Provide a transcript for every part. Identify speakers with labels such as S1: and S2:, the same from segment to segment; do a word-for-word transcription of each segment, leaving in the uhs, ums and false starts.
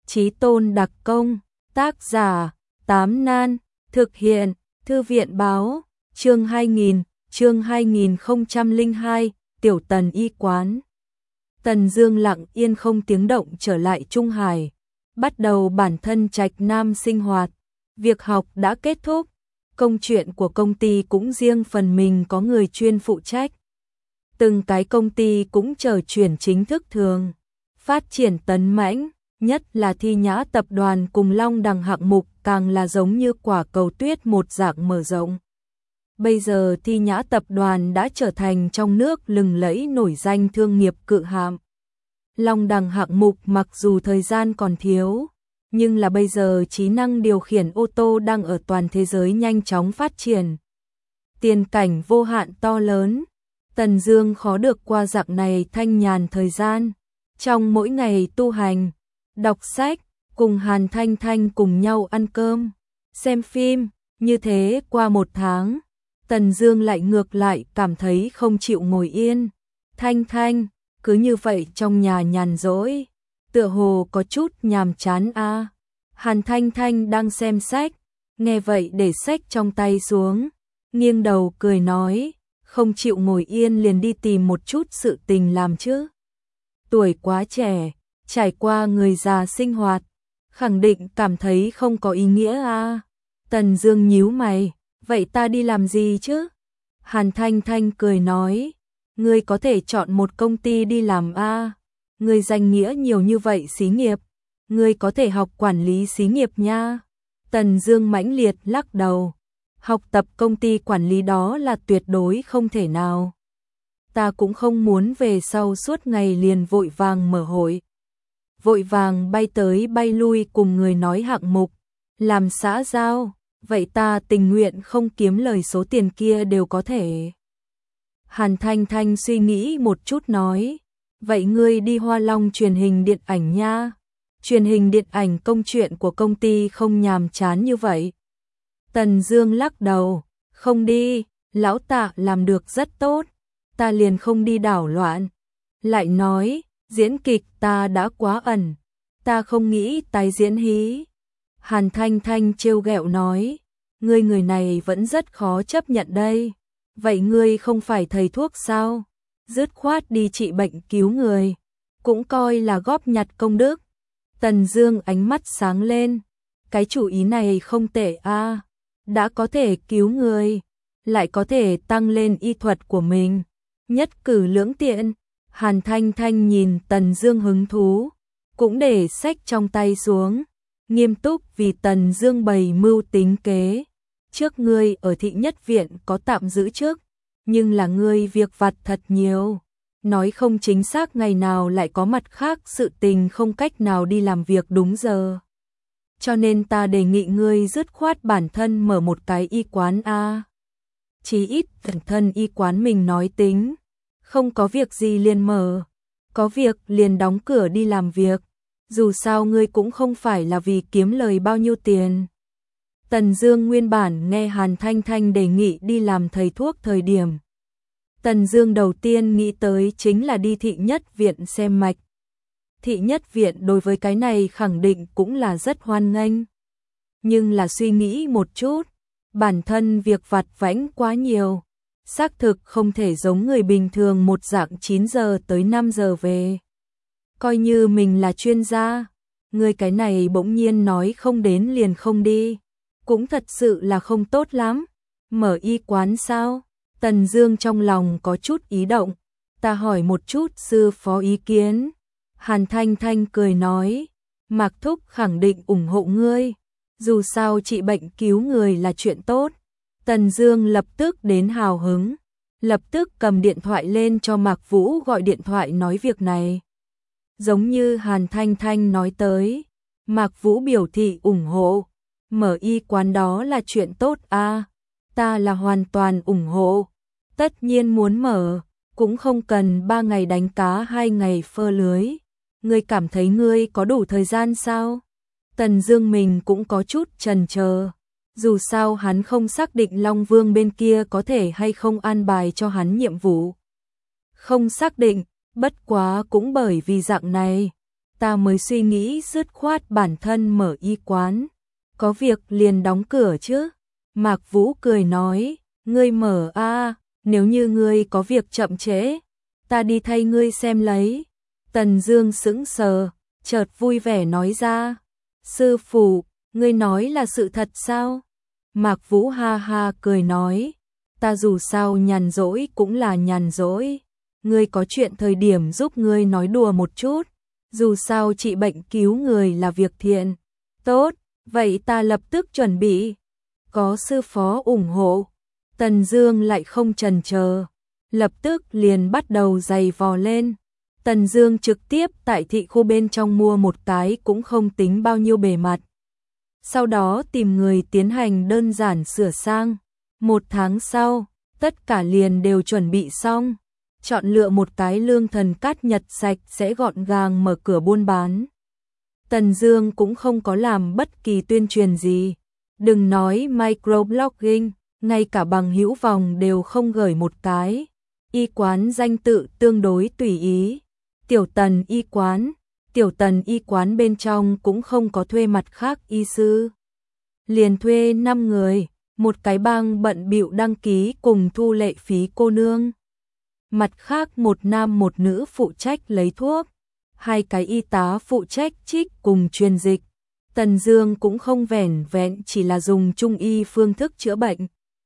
S1: Chí Tôn đặc công, tác giả, Tám Nan, thực hiện, Thư viện báo, chương hai nghìn, chương hai nghìn không trăm lẻ hai, Tiểu Tần y quán. Tần Dương lặng yên không tiếng động trở lại Trung Hải, bắt đầu bản thân Trạch Nam sinh hoạt. Việc học đã kết thúc, công chuyện của công ty cũng riêng phần mình có người chuyên phụ trách. Từng cái công ty cũng chờ chuyển chính thức thường, phát triển tấn mãnh, nhất là Thi Nhã tập đoàn cùng Long Đằng hạng mục càng là giống như quả cầu tuyết một dạng mở rộng. Bây giờ Thi Nhã tập đoàn đã trở thành trong nước lừng lẫy nổi danh thương nghiệp cự hạm. Long Đằng hạng mục mặc dù thời gian còn thiếu, nhưng là bây giờ trí năng điều khiển ô tô đang ở toàn thế giới nhanh chóng phát triển. Tiền cảnh vô hạn to lớn, Tần Dương khó được qua dạng này thanh nhàn thời gian. Trong mỗi ngày tu hành, đọc sách, cùng Hàn Thanh Thanh cùng nhau ăn cơm, xem phim, như thế qua một tháng, Tần Dương lại ngược lại cảm thấy không chịu ngồi yên. Thanh Thanh, cứ như vậy trong nhà nhàn rỗi, tựa hồ có chút nhàm chán a. À. Hàn Thanh Thanh đang xem sách, nghe vậy để sách trong tay xuống, nghiêng đầu cười nói, không chịu ngồi yên liền đi tìm một chút sự tình làm chứ. Tuổi quá trẻ, trải qua người già sinh hoạt, khẳng định cảm thấy không có ý nghĩa a. À. Tần Dương nhíu mày, vậy ta đi làm gì chứ? Hàn Thanh Thanh cười nói, ngươi có thể chọn một công ty đi làm a. À. Ngươi danh nghĩa nhiều như vậy xí nghiệp, ngươi có thể học quản lý xí nghiệp nha. Tần Dương mãnh liệt lắc đầu, học tập công ty quản lý đó là tuyệt đối không thể nào. Ta cũng không muốn về sau suốt ngày liền vội vàng mở hội, vội vàng bay tới bay lui cùng người nói hạng mục, làm xã giao, vậy ta tình nguyện không kiếm lời số tiền kia đều có thể. Hàn Thanh Thanh suy nghĩ một chút nói, vậy ngươi đi Hoa Long truyền hình điện ảnh nha. Truyền hình điện ảnh công chuyện của công ty không nhàm chán như vậy. Tần Dương lắc đầu, không đi, lão Tạ làm được rất tốt, ta liền không đi đảo loạn. Lại nói, diễn kịch ta đã quá ẩn, ta không nghĩ tái diễn hí. Hàn Thanh Thanh trêu ghẹo nói, ngươi người này vẫn rất khó chấp nhận đây. Vậy ngươi không phải thầy thuốc sao? Dứt khoát đi trị bệnh cứu người, cũng coi là góp nhặt công đức. Tần Dương ánh mắt sáng lên, cái chủ ý này không tệ a, à. Đã có thể cứu người, lại có thể tăng lên y thuật của mình, nhất cử lưỡng tiện. Hàn Thanh Thanh nhìn Tần Dương hứng thú, cũng để sách trong tay xuống, nghiêm túc vì Tần Dương bày mưu tính kế. Trước ngươi ở thị nhất viện có tạm giữ trước, nhưng là ngươi việc vặt thật nhiều. Nói không chính xác ngày nào lại có mặt khác sự tình không cách nào đi làm việc đúng giờ. Cho nên ta đề nghị ngươi dứt khoát bản thân mở một cái y quán a. Chí ít bản thân y quán mình nói tính, không có việc gì liền mở, có việc liền đóng cửa đi làm việc, dù sao ngươi cũng không phải là vì kiếm lời bao nhiêu tiền. Tần Dương nguyên bản nghe Hàn Thanh Thanh đề nghị đi làm thầy thuốc thời điểm, Tần Dương đầu tiên nghĩ tới chính là đi thị nhất viện xem mạch. Thị nhất viện đối với cái này khẳng định cũng là rất hoan nghênh. Nhưng là suy nghĩ một chút, bản thân việc vặt vãnh quá nhiều, xác thực không thể giống người bình thường một dạng chín giờ tới năm giờ về. Coi như mình là chuyên gia, người cái này bỗng nhiên nói không đến liền không đi, cũng thật sự là không tốt lắm. Mở y quán sao? Tần Dương trong lòng có chút ý động, ta hỏi một chút sư phó ý kiến. Hàn Thanh Thanh cười nói, Mạc Thúc khẳng định ủng hộ ngươi, dù sao trị bệnh cứu người là chuyện tốt. Tần Dương lập tức đến hào hứng, lập tức cầm điện thoại lên cho Mạc Vũ gọi điện thoại nói việc này. Giống như Hàn Thanh Thanh nói tới, Mạc Vũ biểu thị ủng hộ, mở y quán đó là chuyện tốt a. À, ta là hoàn toàn ủng hộ, tất nhiên muốn mở, cũng không cần ba ngày đánh cá hai ngày phơ lưới. Ngươi cảm thấy ngươi có đủ thời gian sao? Tần Dương mình cũng có chút chần chờ, dù sao hắn không xác định Long Vương bên kia có thể hay không an bài cho hắn nhiệm vụ. Không xác định, bất quá cũng bởi vì dạng này, ta mới suy nghĩ dứt khoát bản thân mở y quán. Có việc liền đóng cửa chứ. Mạc Vũ cười nói, ngươi mở a, nếu như ngươi có việc chậm trễ, ta đi thay ngươi xem lấy. Tần Dương sững sờ, chợt vui vẻ nói ra, sư phụ, ngươi nói là sự thật sao? Mạc Vũ ha ha cười nói, ta dù sao nhàn rỗi cũng là nhàn rỗi, ngươi có chuyện thời điểm giúp ngươi nói đùa một chút, dù sao trị bệnh cứu người là việc thiện. Tốt, vậy ta lập tức chuẩn bị. Có sư phó ủng hộ, Tần Dương lại không chần chờ, lập tức liền bắt đầu giày vò lên. Tần Dương trực tiếp tại thị khu bên trong mua một cái cũng không tính bao nhiêu bề mặt. Sau đó tìm người tiến hành đơn giản sửa sang. Một tháng sau, tất cả liền đều chuẩn bị xong. Chọn lựa một cái lương thần cát nhật sạch sẽ gọn gàng mở cửa buôn bán. Tần Dương cũng không có làm bất kỳ tuyên truyền gì. Đừng nói microblogging, ngay cả bằng hữu vòng đều không gửi một cái. Y quán danh tự tương đối tùy ý. Tiểu Tần y quán, Tiểu Tần y quán bên trong cũng không có thuê mặt khác y sư. Liền thuê năm người, một cái bang bận bịu đăng ký cùng thu lệ phí cô nương. Mặt khác một nam một nữ phụ trách lấy thuốc, hai cái y tá phụ trách trích cùng truyền dịch. Tần Dương cũng không vẻn vẹn chỉ là dùng trung y phương thức chữa bệnh.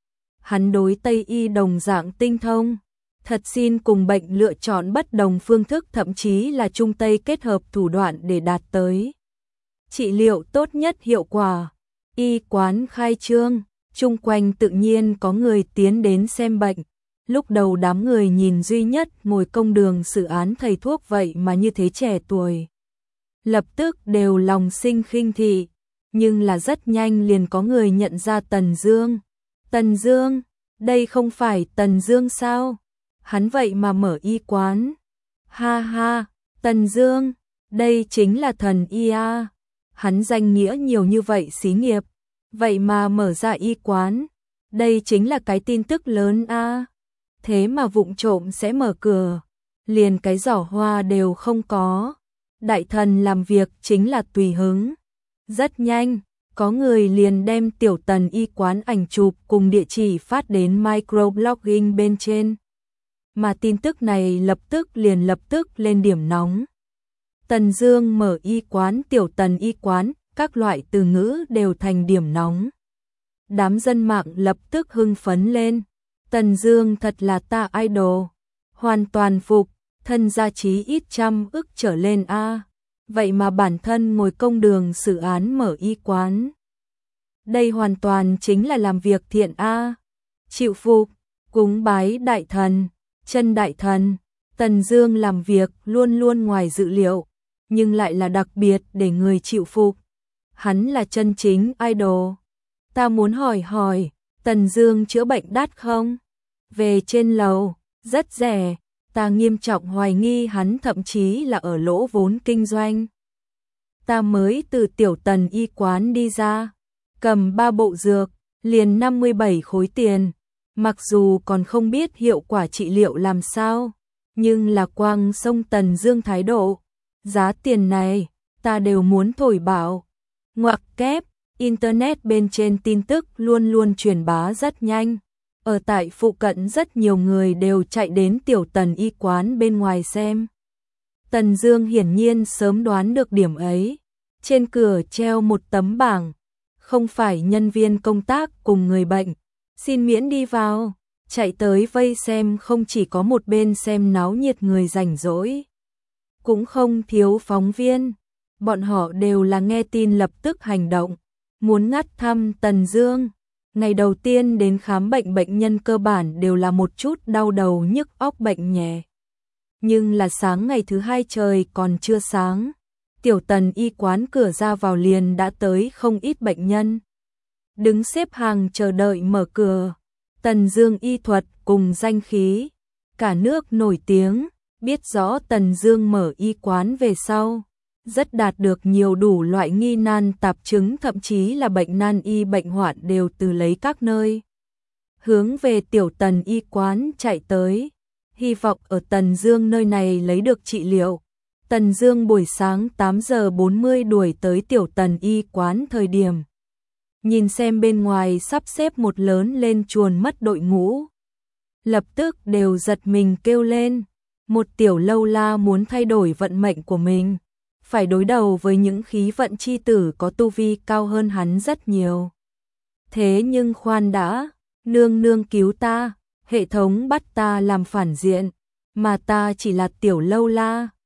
S1: Hắn đối Tây y đồng dạng tinh thông. Thật xin cùng bệnh lựa chọn bất đồng phương thức, thậm chí là Trung Tây kết hợp thủ đoạn để đạt tới trị liệu tốt nhất hiệu quả. Y quán khai trương, chung quanh tự nhiên có người tiến đến xem bệnh. Lúc đầu đám người nhìn duy nhất ngồi công đường xử án thầy thuốc vậy mà như thế trẻ tuổi. Lập tức đều lòng sinh khinh thị, nhưng là rất nhanh liền có người nhận ra Tần Dương. Tần Dương, đây không phải Tần Dương sao? Hắn vậy mà mở y quán. Ha ha, Tần Dương, đây chính là thần y a. Hắn danh nghĩa nhiều như vậy xí nghiệp, vậy mà mở ra y quán. Đây chính là cái tin tức lớn a. Thế mà vụng trộm sẽ mở cửa, liền cái giỏ hoa đều không có. Đại thần làm việc chính là tùy hứng. Rất nhanh, có người liền đem Tiểu Tần y quán ảnh chụp cùng địa chỉ phát đến microblogging bên trên. Mà tin tức này lập tức liền lập tức lên điểm nóng. Tần Dương mở y quán, Tiểu Tần y quán, các loại từ ngữ đều thành điểm nóng. Đám dân mạng lập tức hưng phấn lên. Tần Dương thật là ta idol, hoàn toàn phục, thân gia trí ít trăm ức trở lên a. Vậy mà bản thân ngồi công đường xử án mở y quán. Đây hoàn toàn chính là làm việc thiện a. Chịu phục, cúng bái đại thần, chân đại thần. Tần Dương làm việc luôn luôn ngoài dự liệu, nhưng lại là đặc biệt để người chịu phục. Hắn là chân chính idol. Ta muốn hỏi hỏi, Tần Dương chữa bệnh đắt không? Về trên lầu, rất rẻ, ta nghiêm trọng hoài nghi hắn thậm chí là ở lỗ vốn kinh doanh. Ta mới từ Tiểu Tần y quán đi ra, cầm ba bộ dược, liền năm mươi bảy khối tiền. Mặc dù còn không biết hiệu quả trị liệu làm sao, nhưng là quang sông Tần Dương thái độ. Giá tiền này, ta đều muốn thổi bảo. Ngoặc kép, Internet bên trên tin tức luôn luôn truyền bá rất nhanh. Ở tại phụ cận rất nhiều người đều chạy đến Tiểu Tần y quán bên ngoài xem. Tần Dương hiển nhiên sớm đoán được điểm ấy. Trên cửa treo một tấm bảng, không phải nhân viên công tác cùng người bệnh, xin miễn đi vào. Chạy tới vây xem không chỉ có một bên xem náo nhiệt người rảnh rỗi, cũng không thiếu phóng viên. Bọn họ đều là nghe tin lập tức hành động, muốn ngắt thăm Tần Dương. Ngày đầu tiên đến khám bệnh, bệnh nhân cơ bản đều là một chút đau đầu nhức óc bệnh nhẹ. Nhưng là sáng ngày thứ hai trời còn chưa sáng, Tiểu Tần y quán cửa ra vào liền đã tới không ít bệnh nhân. Đứng xếp hàng chờ đợi mở cửa. Tần Dương y thuật cùng danh khí, cả nước nổi tiếng, biết rõ Tần Dương mở y quán về sau, rất đạt được nhiều đủ loại nghi nan tạp chứng, thậm chí là bệnh nan y bệnh hoạn đều từ lấy các nơi hướng về Tiểu Tần y quán chạy tới, hy vọng ở Tần Dương nơi này lấy được trị liệu. Tần Dương buổi sáng tám giờ bốn mươi đuổi tới Tiểu Tần y quán thời điểm. Nhìn xem bên ngoài sắp xếp một lớn lên chuồn mất đội ngũ. Lập tức đều giật mình kêu lên. Một tiểu lâu la muốn thay đổi vận mệnh của mình. Phải đối đầu với những khí vận chi tử có tu vi cao hơn hắn rất nhiều. Thế nhưng khoan đã, nương nương cứu ta, hệ thống bắt ta làm phản diện, mà ta chỉ là tiểu lâu la.